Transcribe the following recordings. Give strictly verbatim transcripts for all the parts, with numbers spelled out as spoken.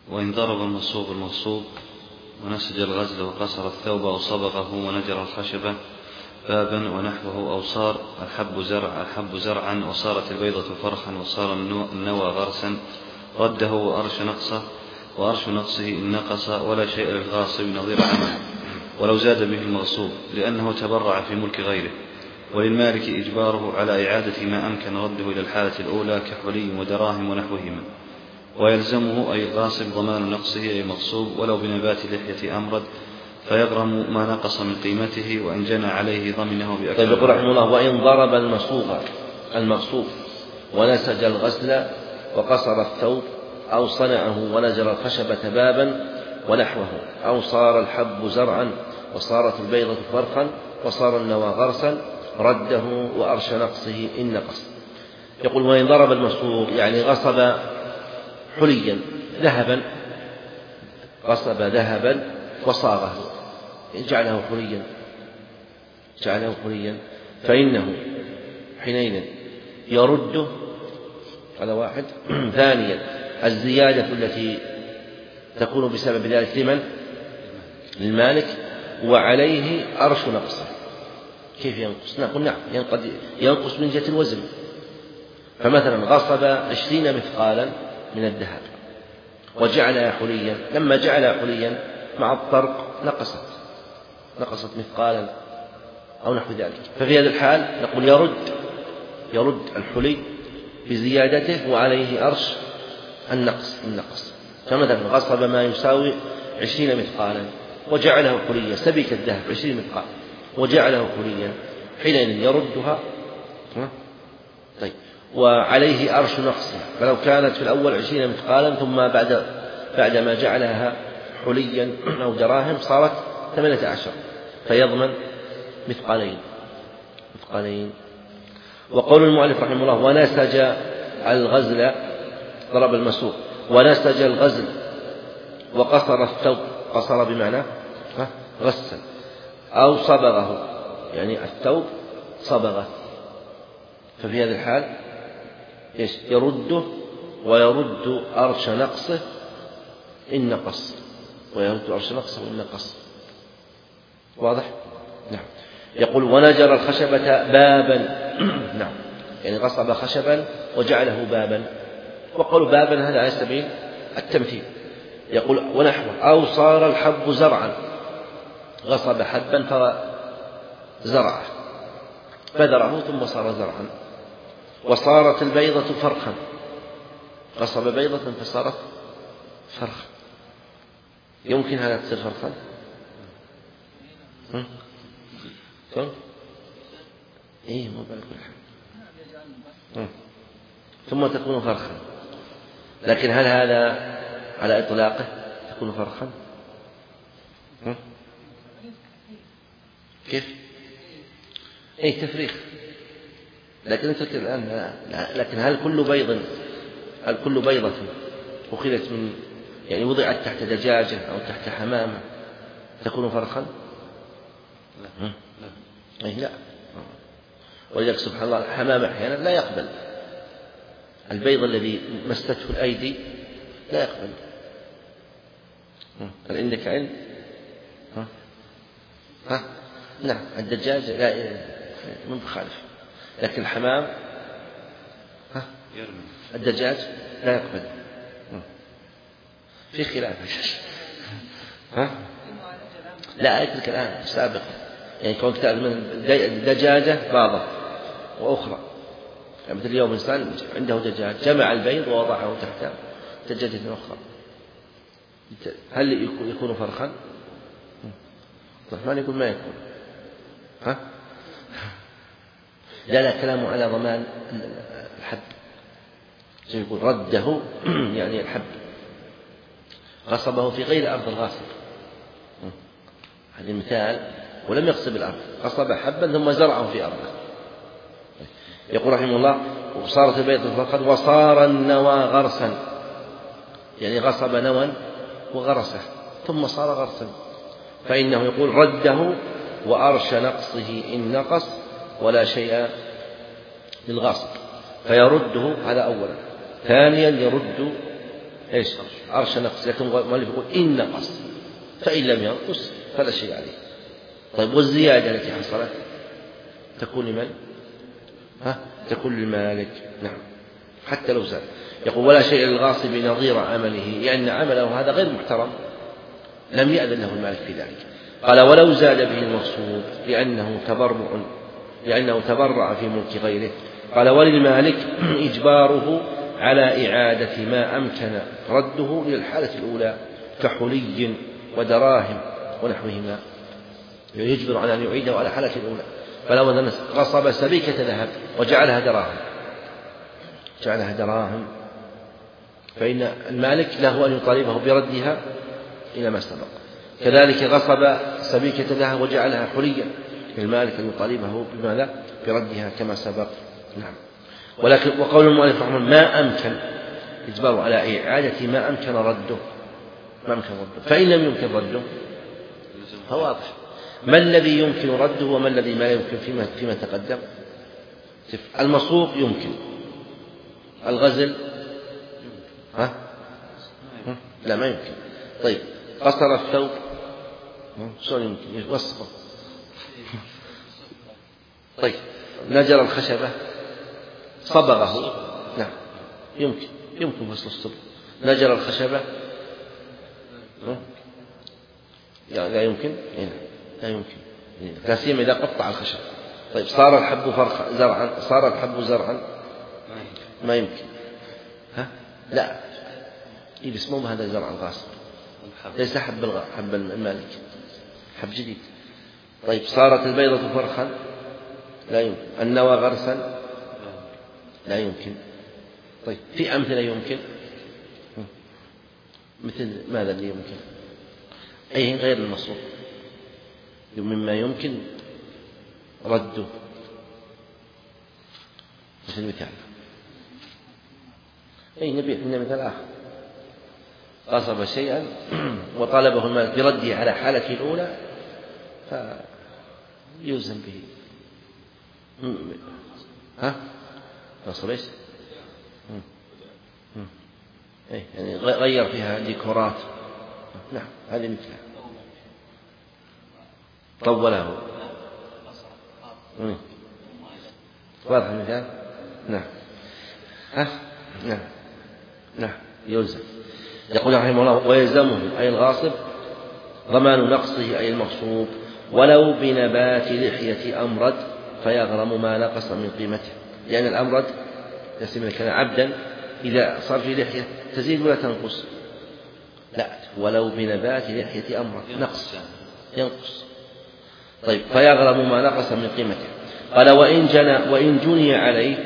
وإن ضرب المصوب المغصوب ونسج الغزل وقصر الثوب أو صبغه ونجر الخشبة بابا ونحوه، أو صار الحب زرع الحب زرعا وصارت البيضة فرخا وصار النوى غرسا، رده وأرش نقصه وأرش نقصه إن نقص، ولا شيء للغاصب نظير عمل ولو زاد به المغصوب، لأنه تبرع في ملك غيره. وللمالك إجباره على إعادة ما أمكن رده إلى الحالة الأولى كحلي ودراهم ونحوهما، ويلزمه أي الغاصب ضمان نقصه أي المغصوب ولو بنبات لحية أمرد، فيغرم ما نقص من قيمته، وإن جنى عليه ضمنه بأكثر. يقول رحمه الله: وإن ضرب المصوب المغصوب ونسج الغزل وقصر الثوب أو صنعه ونزل الخشبة بابا ونحوه، أو صار الحب زرعا وصارت البيضة فرخا وصار النوى غرسا، رده وأرش نقصه إن نقص. يقول: وإن ضرب المصوب يعني غصب حليا ذهبا، غصب ذهبا وصاغه، جعله حليا جعله حليا فإنه حينئذ يرده على واحد. ثانيا الزيادة التي تكون بسبب ذلك لمن؟ للمالك، وعليه أرش نقصه. كيف ينقص؟ نقول نعم ينقص من جهة الوزن. فمثلا غصب عشرين مثقالا من الذهب وجعلها حليا، لما جعلها حليا مع الطرق نقصت نقصت مثقالا أو نحو ذلك. ففي هذا الحال نقول يرد يرد الحلي بزيادته وعليه أرش النقص النقص. فمثلا غصب ما يساوي عشرين مثقالا وجعله حليا، سبيك الذهب عشرين مثقال وجعله حليا، حينئذ يردها. طيب، وعليه أرش نقصها. فلو كانت في الأول عشرين مثقالا ثم بعد بعد ما جعلها حليا أو دراهم صارت ثمانية عشر، فيضمن مثقالين مثقالين. وقول المؤلف رحمه الله: ونسج الغزل، ضرب المسوق ونسج الغزل وقصر الثوب، قصر بمعنى غسل، أو صبغه يعني الثوب صبغه، ففي هذا الحال يرده ويرد أرش نقصه إن نقص ويرد أرش نقصه إن نقص. واضح؟ نعم. يقول: ونجر الخشبة بابا نعم، يعني غصب خشبا وجعله بابا. وقالوا بابا هذا على سبيل التمثيل. يقول: ونحوه، أو صار الحب زرعا، غصب حبا فزرعه فذرعه ثم صار زرعا. وصارت البيضة فرخا، غصب بيضة فصارت فرخا. يمكن هذا تصير فرخا؟ كم؟ إيه مو بالكل حال. ثم تكون فرخا، لكن هل هذا على إطلاقه تكون فرخا؟ كيف؟ إيه تفريخ. لكن أنت الآن لا. لكن هل كل بيض هل كل بيضة أخذت من يعني وضعت تحت دجاجة أو تحت حمامة تكون فرخا؟ لا لا. لا. ولذلك سبحان الله الحمام أحيانا لا يقبل البيض الذي مسته الأيدي، لا يقبل. هل عندك علم؟ ها؟ ها؟ نعم الدجاج لا من بخالف، لكن الحمام ها؟ الدجاج لا يقبل. في خلاف ها؟ لا أترك الآن سابقا، يعني كونك تعلم من دجاجة بعضة وأخرى، يعني مثل اليوم إنسان عنده دجاج جمع البيض ووضعه تحت دجاجة أخرى، هل يكون فرخا؟ الرحمن يقول ما يكون. ها؟ لا لا كلامه على ضمان الحب، يقول رده يعني الحب غصبه في غير أرض الغاصب، هذا مثال، ولم يغصب الأرض، غصب حبا ثم زرعه في أرضه. يقول رحمه الله: وصارت البيضة فرخا وصار النوى غرسا، يعني غصب نوى وغرسه ثم صار غرسا، فإنه يقول رده وأرش نقصه إن نقص ولا شيء للغاصب، فيرده هذا أولا. ثانيا يرد إيش أرش نقص، لكن المؤلف يقول إن نقص، فإن لم ينقص فلا شيء عليه. طيب والزيادة التي حصلت تكون لمن؟ ها تكون للمالك. نعم حتى لو زاد. يقول ولا شيء للغاصب نظير عمله، لأن عمله هذا غير محترم لم يأذن له المالك في ذلك. قال ولو زاد به المغصوب لأنه تبرع لأنه تبرع في ملك غيره. قال وللمالك إجباره على إعادة ما أمكن رده للحالة الأولى كحلي ودراهم ونحوهما، يجبر على أن يعيده على حالة الأولى. فلو أن غصب سبيكة ذهب وجعلها دراهم جعلها دراهم فإن المالك له أن يطالبه بردها إلى ما سبق. كذلك غصب سبيكة ذهب وجعلها حليا، المالك أن يطالبه بماذا؟ بردها كما سبق. نعم. ولكن وقول المؤلف رحمه الله ما أمكن إجباره على إعادة ما أمكن رده ما أمكن رده فإن لم يمكن رده فواضح ما الذي يمكن رده وما الذي ما يمكن فيما, فيما تقدم. المصروف يمكن، الغزل ها؟ لا ما يمكن. طيب قصر الثوب شلون يمكن يوصفه؟ طيب نجر الخشبة صبغه، نعم يمكن يمكن فصل الصبغ. نجر الخشبة لا يمكن لا يمكن لا سيما إذا قطع الخشب. طيب صار الحب فرخا زرعا صار الحب زرعا ما يمكن. ها لا يبس مو هذا زرع الغاصب، ليس حب الغ... حب المالك، حب جديد. طيب صارت البيضة فرخا لا يمكن. النوى غرسا لا يمكن. طيب في أمثلة يمكن مثل ماذا اللي يمكن؟ أي غير المصروف مما يمكن رده. مثل مثال أي نبي عندنا مثال آخر غصب شيئا وطالبه المالك برده على حالته الأولى فيوزن به. ها غصب ايش؟ ايه يعني غير فيها ديكورات. نعم هذه مثلها طوله. واضح المثال. نعم ها نعم نعم يلزم. يقول رحمه الله ويلزمه أي الغاصب ضمان نقصه أي المغصوب ولو بنبات لحية أمرد فيغرم ما نقص من قيمته، لأن الأمرد يسمى كان عبدا إذا صار في لحية تزيد ولا تنقص؟ لا ولو بنبات لحية أمرد نقص ينقص. طيب فيغرم ما نقص من قيمته. قال وإن جنى وإن جني عليه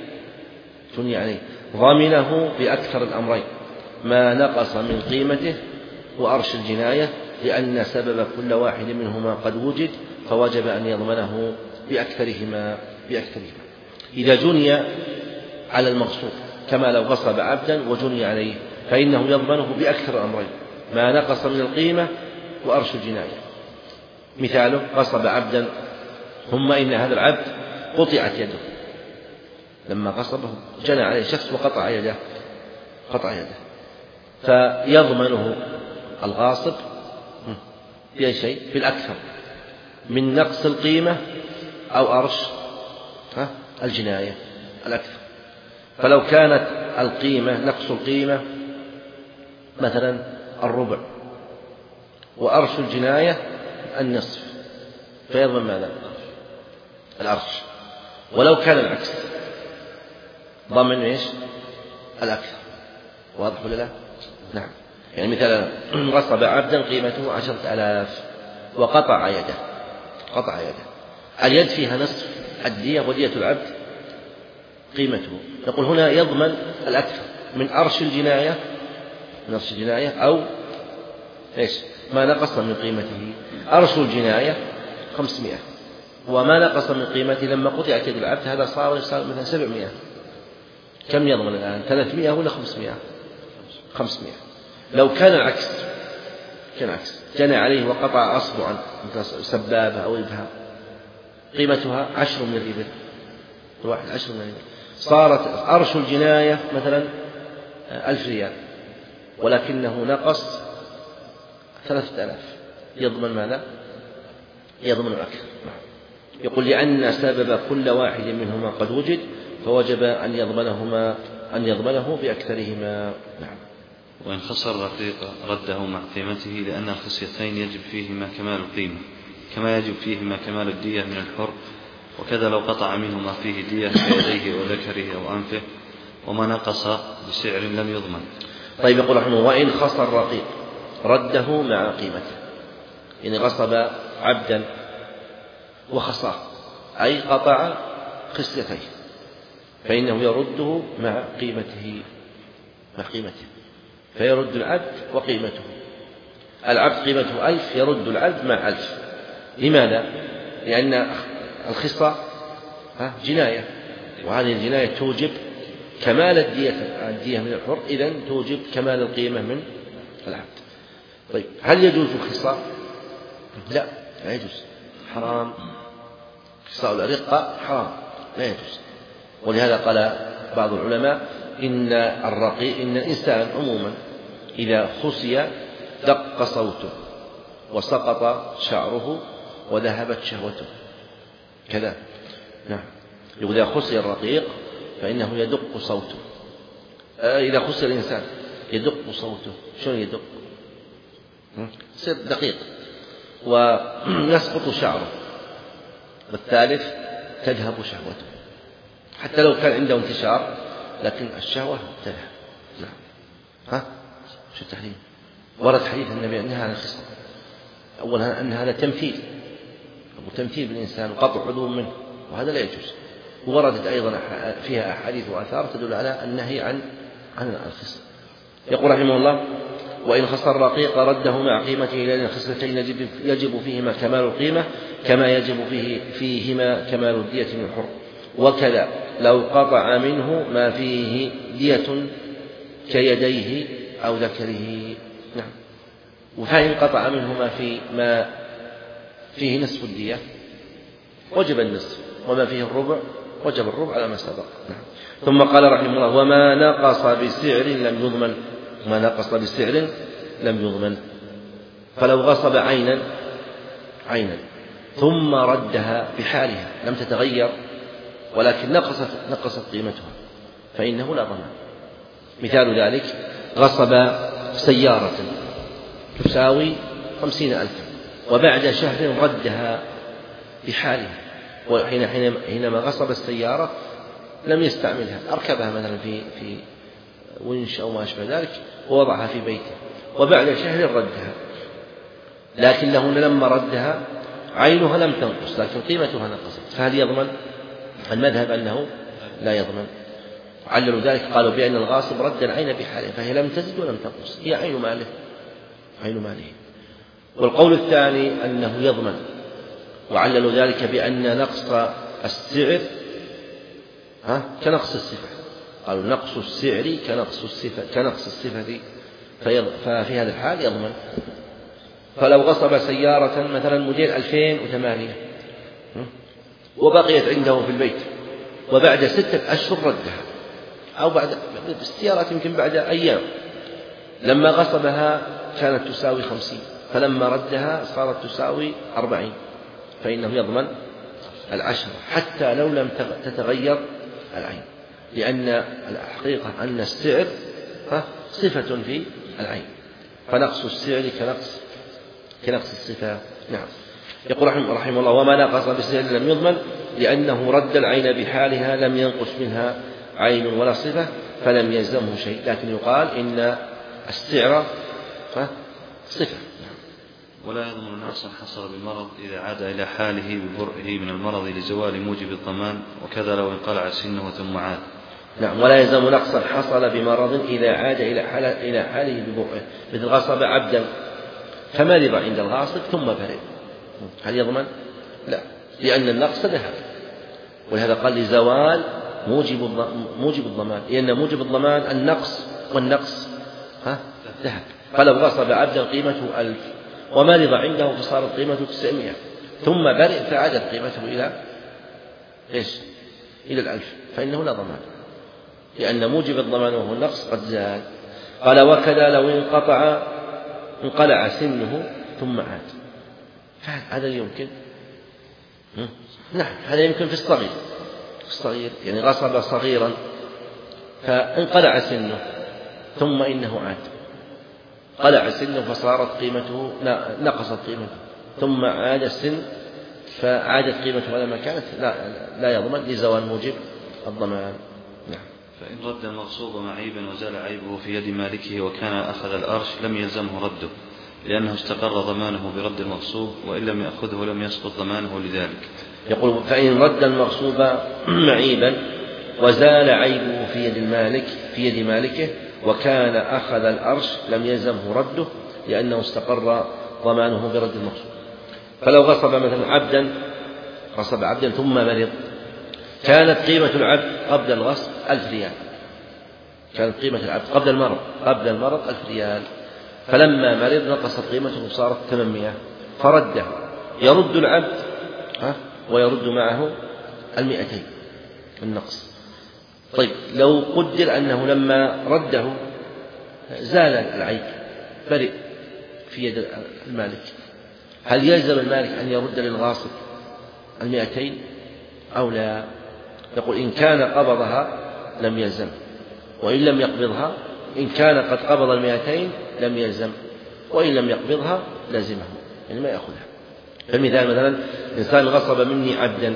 جني عليه ضمنه بأكثر الأمرين ما نقص من قيمته وأرش الجناية، لأن سبب كل واحد منهما قد وجد فوجب أن يضمنه بأكثرهما بأكثرهما. إذا جني على المغصوب كما لو غصب عبدا وجني عليه فإنه يضمنه بأكثر الأمرين ما نقص من القيمة وأرش الجناية. مثاله غصب عبدا ثم إن هذا العبد قطعت يده لما غصبه جنى عليه شخص وقطع يده قطع يده فيضمنه الغاصب بأي شيء بالأكثر من نقص القيمة أو أرش الجناية الأكثر. فلو كانت القيمة نقص القيمة مثلا الربع وأرش الجناية النصف فيضمن ماذا؟ الأرش. ولو كان العكس ضمن إيش؟ الأكثر. واضح ولا لا؟ نعم. يعني مثلا غصب عبدا قيمته عشرة آلاف وقطع يده قطع يده اليد فيها نصف الدية ودية العبد قيمته. نقول هنا يضمن الأكثر من أرش الجناية من أرش الجناية أو إيش ما نقص من قيمته. أرش الجناية خمسمائة وما نقص من قيمته لما قطعت يد العبد هذا صار مثلا سبعمائة. كم يضمن الآن؟ ثلاثمائة ولا خمسمائة؟ خمسمائة. لو كان العكس كان عكس جنى عليه وقطع أصبعا مثل سبابة أو إبهام قيمتها عشر من الإبل الواحد عشر من الإبل صارت أرش الجناية مثلا ألف ريال ولكنه نقص ثلاثة آلاف، يضمن ماذا؟ يضمن أكثر. يقول لأن سبب كل واحد منهما قد وجد فوجب أن يضمنهما أن يضمنه بأكثرهما. نعم. وإن خسر الرقيق رده مع قيمته، لأن الخصيتين يجب فيهما كمال القيمة كما يجب فيهما كمال الدية من الحر، وكذا لو قطع منه ما فيه دية كيديه وذكره أو أنفه، وما نقص بسعر لم يضمن. طيب يقول رحمه الله: وإن خسر الرقيق رده مع قيمته، يعني غصب عبدا وخسر أي قطع خصيتيه فإنه يرده مع قيمته مع قيمته فيرد العبد وقيمته. العبد قيمته ألف، يرد العبد مع ألف. لماذا؟ لأن الخصة جناية، وهذه الجناية توجب كمال الدية الدية من الحر، إذن توجب كمال القيمة من العبد. طيب هل يجوز الخصاء؟ لا، لا يجوز، حرام. خصاء الأرقة حرام، لا يجوز. ولهذا قال بعض العلماء إن الرقيق إن الإنسان عموما إذا خصي دق صوته وسقط شعره وذهبت شهوته كذا. نعم. إذا خصي الرقيق فإنه يدق صوته. إذا خصي الإنسان يدق صوته. شلون يدق؟ يصير دقيق ويسقط شعره. والثالث تذهب شهوته، حتى لو كان عنده انتشار لكن الشهوة تذهب. نعم. ها؟ شو التحريم؟ ورد حديث النبي أنها على الخصام. أولا أن هذا تمثيل وتمثيل بالإنسان وقطع عضو منه، وهذا لا يجوز. ووردت أيضا فيها أحاديث وآثار تدل على النهي عن عن الخصام. يقول رحمه الله: وإن خسر رقيق رده مع قيمته، لأن الخصلتين يجب, يجب فيهما كمال القيمة كما يجب فيه فيهما كمال الدية من الحر. وكذا لو قطع منه ما فيه دية كيديه أو ذكره. نعم. وفإن قطع منه ما, في ما فيه نصف الدية وجب النصف، وما فيه الربع وجب الربع على ما سبق. نعم. ثم قال رحمه الله: وما نقص بسعر لم يضمن. ما نقص بسعر لم يضمن. فلو غصب عينا عينا ثم ردها بحالها لم تتغير ولكن نقصت نقصت قيمتها فإنه لا ضمان. مثال ذلك: غصب سيارة تساوي خمسين ألفا وبعد شهر ردها بحالها، وحين حينما غصب السيارة لم يستعملها، أركبها مثلا في في ونش أو ما أشبه ذلك ووضعها في بيته، وبعد شهر ردها، لكنه لما ردها عينها لم تنقص لكن قيمتها نقصت، فهل يضمن؟ المذهب أنه لا يضمن. عللوا ذلك قالوا بأن الغاصب رد العين بحاله فهي لم تزد ولم تنقص، هي عين ماله عين ماله. والقول الثاني أنه يضمن، وعللوا ذلك بأن نقص السعر ها كنقص الصفة، قالوا نقص السعر كنقص الصفة كنقص الصفة ففي هذا الحال يضمن. فلو غصب سيارة مثلا موديل ألفين وثمانية وبقيت عنده في البيت وبعد ستة أشهر ردها، أو بعد السيارات يمكن بعد أيام، لما غصبها كانت تساوي خمسين فلما ردها صارت تساوي أربعين، فإنه يضمن العشرة حتى لو لم تتغير العين، لأن الحقيقة أن السعر صفة في العين، فنقص السعر كنقص كنقص الصفة. نعم. يقول رحمه, رحمه الله: وما نقص بالسعر لم يضمن، لأنه رد العين بحالها لم ينقص منها عين ولا صفة فلم يلزمه شيء، لكن يقال إن السعر صفة. ولا يضمن نقصا حصل بالمرض إذا عاد إلى حاله ببرئه من المرض لزوال موجب الضمان، وكذا لو انقلع سنه ثم عاد. نعم. ولا يلزم نقصا حصل بمرض إذا عاد إلى حاله إلى حاله ببرئه، مثل غصب عبدا فمرض عند الغاصب ثم برئ، هل يضمن؟ لا، لأن النقص ذهب، ولهذا قال لزوال موجب موجب الضمان، لأن موجب الضمان النقص، والنقص ها ذهب. فلو غصب عبدا قيمته ألف ومرض عنده فصارت قيمته تسعمائة ثم برئ فعادت قيمته إلى إيش؟ إلى الألف، فإنه لا ضمان، لأن موجب الضمان وهو النقص قد زال. قال وكذا لو انقطع انقلع سنه ثم عاد. هذا يمكن، نعم هذا يمكن في الصغير، في الصغير يعني غصب صغيرا فانقلع سنه ثم إنه عاد، قلع سنه فصارت قيمته نقصت قيمته ثم عاد السن فعادت قيمته على ما كانت، لا, لا يضمن لزوال موجب الضمان. نعم. فإن رد المغصوب معيبا وزال عيبه في يد مالكه وكان أخذ الأرش لم يلزمه رده لأنه استقر ضمانه برد المغصوب، وإن لم يأخذه لم يسقط ضمانه لذلك. يقول فإن رد المغصوب معيبا وزال عيبه في يد المالك في يد مالكه وكان أخذ الأرش لم يلزمه رده لأنه استقر ضمانه برد المغصوب. فلو غصب مثلا عبدا غصب عبدا ثم مرض، كانت قيمة العبد قبل الغصب ألف ريال، كانت قيمة العبد قبل المرض قبل المرض ألف ريال، فلما مرض نقصت قيمته وصارت ثمانمائة فرده، يرد العبد ويرد معه المئتين النقص. طيب لو قدر أنه لما رده زال العيب برئ في يد المالك، هل يلزم المالك أن يرد للغاصب المئتين أو لا؟ يقول إن كان قبضها لم يلزم، وإن لم يقبضها إن كان قد قبض المئتين لم يلزم، وإن لم يقبضها لازمه يعني ما يأخذها. فالمثال مثلا إنسان غصب مني عبدا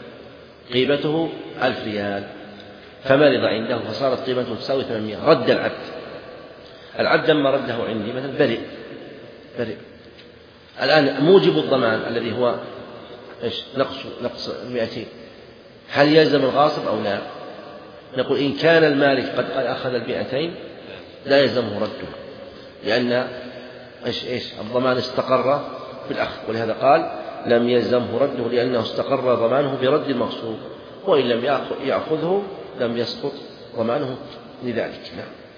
قيمته ألف ريال فمرض عنده فصارت قيمته تساوي ثمانمائة، رد العبد العبد لما رده عندي مثلا برئ برئ الآن موجب الضمان الذي هو إيش نقص نقص المئتين، هل يلزم الغاصب أو لا؟ نقول إن كان المالك قد أخذ المئتين لا يلزمه رده لأن إيش إيش الضمان استقر بالأخذ، ولهذا قال لم يلزمه رده لأنه استقر ضمانه برد المغصوب، وإن لم يأخذه لم يسقط ضمانه لذلك. نعم.